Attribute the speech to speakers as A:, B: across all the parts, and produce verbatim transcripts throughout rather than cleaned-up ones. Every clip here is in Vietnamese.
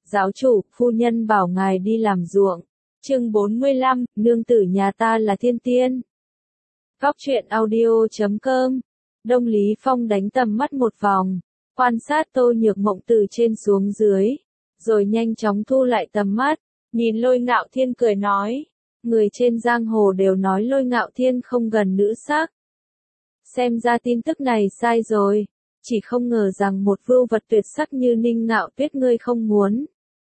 A: Giáo chủ, phu nhân bảo ngài đi làm ruộng. Chương bốn mươi lăm, nương tử nhà ta là thiên tiên. Góc truyện audio chấm com. Đông Lý Phong đánh tầm mắt một vòng, quan sát Tô Nhược Mộng từ trên xuống dưới, rồi nhanh chóng thu lại tầm mắt, nhìn Lôi Ngạo Thiên cười nói, người trên giang hồ đều nói Lôi Ngạo Thiên không gần nữ sắc. Xem ra tin tức này sai rồi, chỉ không ngờ rằng một vưu vật tuyệt sắc như Ninh Ngạo Tuyết ngươi không muốn.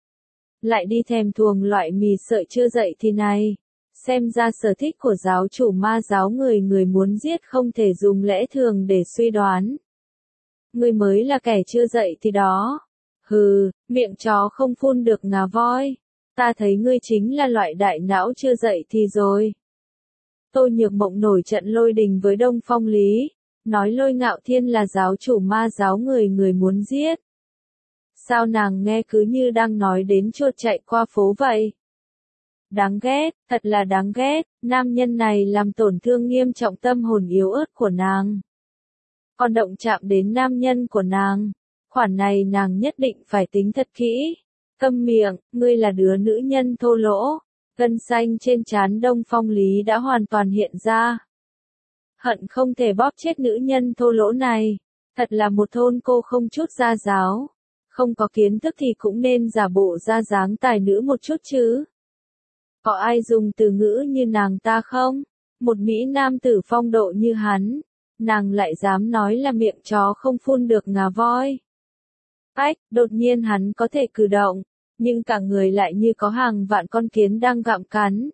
A: Lại đi thèm thuồng loại mì sợi chưa dậy thì này, xem ra sở thích của giáo chủ ma giáo người người muốn giết không thể dùng lẽ thường để suy đoán. Ngươi mới là kẻ chưa dậy thì đó. Hừ, miệng chó không phun được ngà voi. Ta thấy ngươi chính là loại đại não chưa dậy thì rồi. Tô Nhược Mộng nổi trận lôi đình với Đông Phong Lý, nói Lôi Ngạo Thiên là giáo chủ ma giáo người người muốn giết. Sao nàng nghe cứ như đang nói đến chuột chạy qua phố vậy? Đáng ghét, thật là đáng ghét, nam nhân này làm tổn thương nghiêm trọng tâm hồn yếu ớt của nàng. Còn động chạm đến nam nhân của nàng, khoản này nàng nhất định phải tính thật kỹ. Câm miệng, ngươi là đứa nữ nhân thô lỗ. Gân xanh trên trán Đông Phong Lý đã hoàn toàn hiện ra. Hận không thể bóp chết nữ nhân thô lỗ này. Thật là một thôn cô không chút gia giáo. Không có kiến thức thì cũng nên giả bộ ra dáng tài nữ một chút chứ. Có ai dùng từ ngữ như nàng ta không? Một mỹ nam tử phong độ như hắn, nàng lại dám nói là miệng chó không phun được ngà voi. Ách, đột nhiên hắn có thể cử động, nhưng cả người lại như có hàng vạn con kiến đang gặm cắn.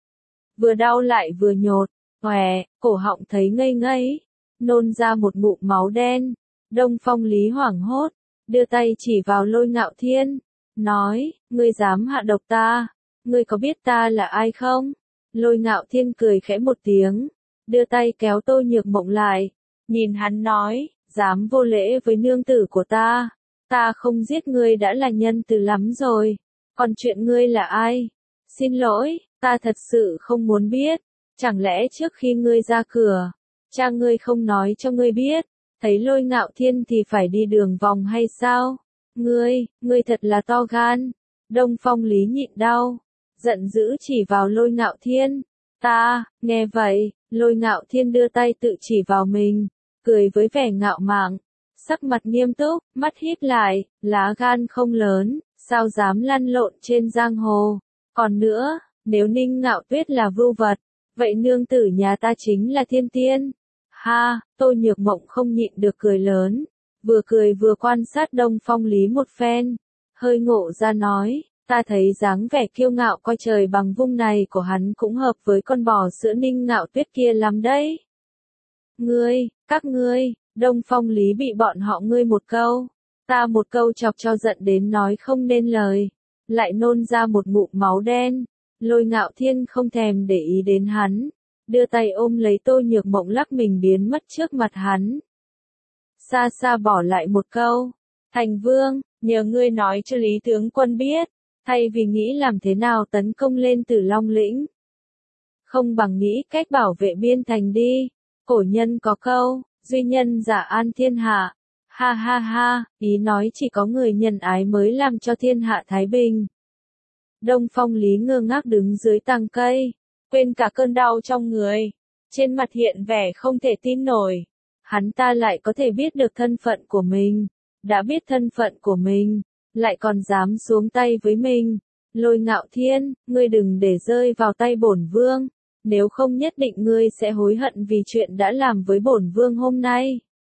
A: Vừa đau lại vừa nhột, hòe, cổ họng thấy ngây ngấy, nôn ra một ngụm máu đen. Đông Phong Lý hoảng hốt, đưa tay chỉ vào Lôi Ngạo Thiên, nói, ngươi dám hạ độc ta, ngươi có biết ta là ai không? Lôi Ngạo Thiên cười khẽ một tiếng, đưa tay kéo Tô Nhược Mộng lại, nhìn hắn nói, dám vô lễ với nương tử của ta, ta không giết ngươi đã là nhân từ lắm rồi, còn chuyện ngươi là ai? Xin lỗi, ta thật sự không muốn biết, chẳng lẽ trước khi ngươi ra cửa, cha ngươi không nói cho ngươi biết? Thấy Lôi Ngạo Thiên thì phải đi đường vòng hay sao? Ngươi, ngươi thật là to gan. Đông Phong Lý nhịn đau, giận dữ chỉ vào Lôi Ngạo Thiên. Ta, nghe vậy, Lôi Ngạo Thiên đưa tay tự chỉ vào mình, cười với vẻ ngạo mạn, sắc mặt nghiêm túc, mắt híp lại, lá gan không lớn, sao dám lăn lộn trên giang hồ. Còn nữa, nếu Ninh Ngạo Tuyết là vưu vật, vậy nương tử nhà ta chính là thiên tiên. Ha, Tô Nhược Mộng không nhịn được cười lớn, vừa cười vừa quan sát Đông Phong Lý một phen, hơi ngộ ra nói, ta thấy dáng vẻ kiêu ngạo coi trời bằng vung này của hắn cũng hợp với con bò sữa Ninh Ngạo Tuyết kia lắm đấy. Ngươi, các ngươi, Đông Phong Lý bị bọn họ ngươi một câu, ta một câu chọc cho giận đến nói không nên lời, lại nôn ra một ngụm máu đen. Lôi Ngạo Thiên không thèm để ý đến hắn, đưa tay ôm lấy Tô Nhược Mộng lắc mình biến mất trước mặt hắn. Xa xa bỏ lại một câu, Thành Vương, nhờ ngươi nói cho Lý tướng quân biết, thay vì nghĩ làm thế nào tấn công lên Tử Long Lĩnh, không bằng nghĩ cách bảo vệ biên thành đi. Cổ nhân có câu, duy nhân giả an thiên hạ. Ha ha ha, ý nói chỉ có người nhân ái mới làm cho thiên hạ thái bình. Đông Phong Lý ngơ ngác đứng dưới tàng cây, quên cả cơn đau trong người, trên mặt hiện vẻ không thể tin nổi. Hắn ta lại có thể biết được thân phận của mình, đã biết thân phận của mình, lại còn dám xuống tay với mình. Lôi Ngạo Thiên, ngươi đừng để rơi vào tay bổn vương, nếu không nhất định ngươi sẽ hối hận vì chuyện đã làm với bổn vương hôm nay.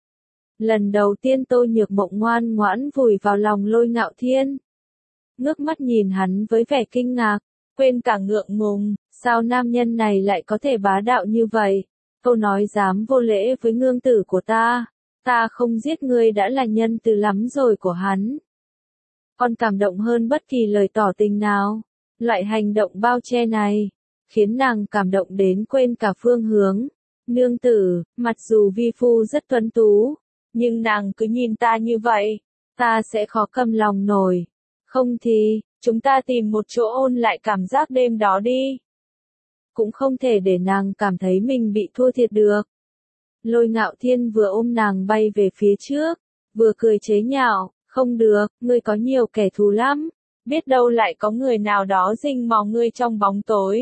A: Lần đầu tiên Tô Nhược Mộng ngoan ngoãn vùi vào lòng Lôi Ngạo Thiên, ngước mắt nhìn hắn với vẻ kinh ngạc, quên cả ngượng ngùng, sao nam nhân này lại có thể bá đạo như vậy? Câu nói dám vô lễ với nương tử của ta, ta không giết ngươi đã là nhân từ lắm rồi của hắn. Còn cảm động hơn bất kỳ lời tỏ tình nào. Loại hành động bao che này, khiến nàng cảm động đến quên cả phương hướng. Nương tử, mặc dù vi phu rất tuấn tú, nhưng nàng cứ nhìn ta như vậy, ta sẽ khó cầm lòng nổi. Không thì, chúng ta tìm một chỗ ôn lại cảm giác đêm đó đi. Cũng không thể để nàng cảm thấy mình bị thua thiệt được. Lôi Ngạo Thiên vừa ôm nàng bay về phía trước, vừa cười chế nhạo, không được, ngươi có nhiều kẻ thù lắm, biết đâu lại có người nào đó rình mò ngươi trong bóng tối.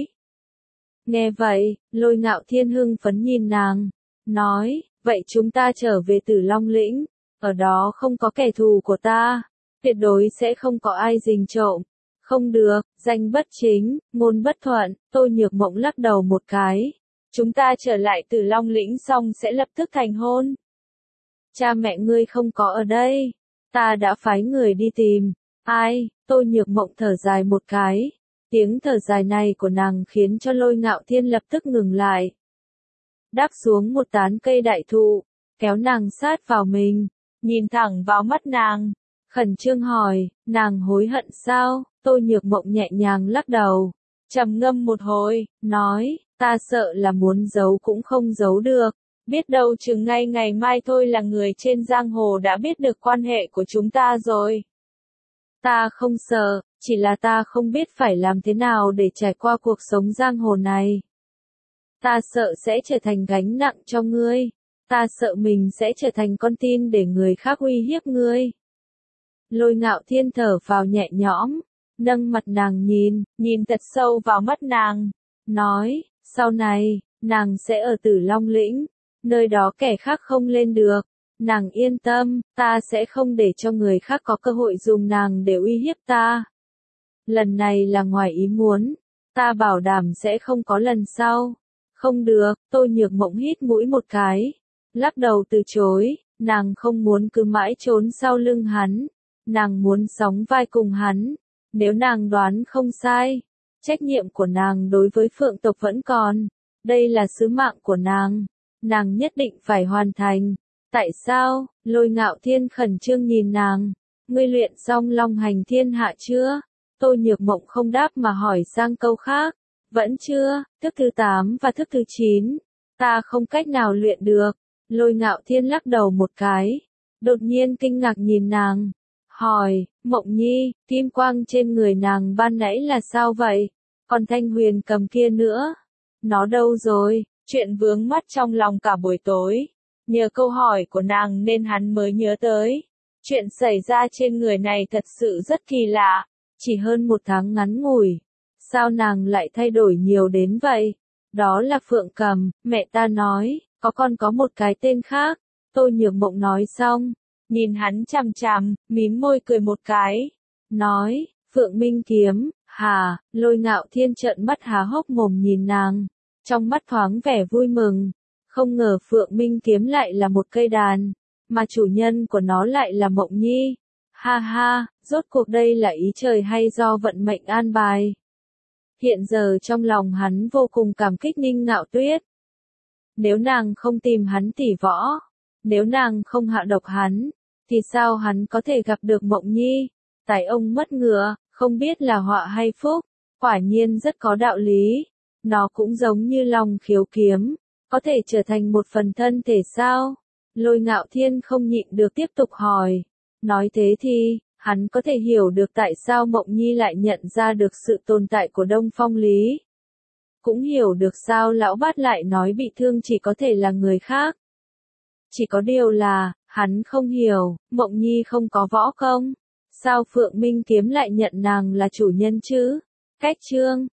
A: Nghe vậy, Lôi Ngạo Thiên hưng phấn nhìn nàng, nói, vậy chúng ta trở về Tử Long Lĩnh, ở đó không có kẻ thù của ta, tuyệt đối sẽ không có ai rình trộm. Không được, danh bất chính, ngôn bất thuận, Tôi Nhược Mộng lắc đầu một cái. Chúng ta trở lại Tử Long Lĩnh xong sẽ lập tức thành hôn. Cha mẹ ngươi không có ở đây, ta đã phái người đi tìm. Ai? Tôi Nhược Mộng thở dài một cái. Tiếng thở dài này của nàng khiến cho Lôi Ngạo Thiên lập tức ngừng lại. Đáp xuống một tán cây đại thụ, kéo nàng sát vào mình, nhìn thẳng vào mắt nàng, khẩn trương hỏi, nàng hối hận sao? Tôi Nhược Mộng nhẹ nhàng lắc đầu, trầm ngâm một hồi, nói, ta sợ là muốn giấu cũng không giấu được, biết đâu chừng ngay ngày mai thôi là người trên giang hồ đã biết được quan hệ của chúng ta rồi. Ta không sợ, chỉ là ta không biết phải làm thế nào để trải qua cuộc sống giang hồ này. Ta sợ sẽ trở thành gánh nặng cho ngươi, ta sợ mình sẽ trở thành con tin để người khác uy hiếp ngươi. Lôi Ngạo Thiên thở vào nhẹ nhõm, nâng mặt nàng nhìn, nhìn thật sâu vào mắt nàng, nói, sau này, nàng sẽ ở Tử Long Lĩnh, nơi đó kẻ khác không lên được. Nàng yên tâm, ta sẽ không để cho người khác có cơ hội dùng nàng để uy hiếp ta. Lần này là ngoài ý muốn, ta bảo đảm sẽ không có lần sau. Không được, Tôi Nhược Mộng hít mũi một cái, lắc đầu từ chối, nàng không muốn cứ mãi trốn sau lưng hắn, nàng muốn sóng vai cùng hắn. Nếu nàng đoán không sai, trách nhiệm của nàng đối với Phượng tộc vẫn còn, đây là sứ mạng của nàng, nàng nhất định phải hoàn thành. Tại sao? Lôi Ngạo Thiên khẩn trương nhìn nàng, ngươi luyện xong Long Hành Thiên Hạ chưa? Tôi Nhược Mộng không đáp mà hỏi sang câu khác, vẫn chưa, thức thứ tám và thức thứ chín, ta không cách nào luyện được. Lôi Ngạo Thiên lắc đầu một cái, đột nhiên kinh ngạc nhìn nàng, hỏi, Mộng Nhi, kim quang trên người nàng ban nãy là sao vậy? Còn thanh huyền cầm kia nữa, nó đâu rồi? Chuyện vướng mắc trong lòng cả buổi tối. Nhờ câu hỏi của nàng nên hắn mới nhớ tới. Chuyện xảy ra trên người này thật sự rất kỳ lạ. Chỉ hơn một tháng ngắn ngủi. Sao nàng lại thay đổi nhiều đến vậy? Đó là Phượng Cầm, mẹ ta nói, có con có một cái tên khác. Tôi Nhược Mộng nói xong, nhìn hắn chằm chằm, mím môi cười một cái. Nói, Phượng Minh Kiếm, hà, Lôi Ngạo Thiên trợn mắt há hốc mồm nhìn nàng. Trong mắt thoáng vẻ vui mừng. Không ngờ Phượng Minh Kiếm lại là một cây đàn, mà chủ nhân của nó lại là Mộng Nhi. Ha ha, rốt cuộc đây là ý trời hay do vận mệnh an bài. Hiện giờ trong lòng hắn vô cùng cảm kích Ninh Ngạo Tuyết. Nếu nàng không tìm hắn tỉ võ, nếu nàng không hạ độc hắn, thì sao hắn có thể gặp được Mộng Nhi? Tại ông mất ngựa, không biết là họa hay phúc, quả nhiên rất có đạo lý. Nó cũng giống như Long Khiếu Kiếm, có thể trở thành một phần thân thể sao? Lôi Ngạo Thiên không nhịn được tiếp tục hỏi. Nói thế thì, hắn có thể hiểu được tại sao Mộng Nhi lại nhận ra được sự tồn tại của Đông Phong Lý. Cũng hiểu được sao lão bát lại nói bị thương chỉ có thể là người khác. Chỉ có điều là, hắn không hiểu, Mộng Nhi không có võ công. Sao Phượng Minh Kiếm lại nhận nàng là chủ nhân chứ? Cách chương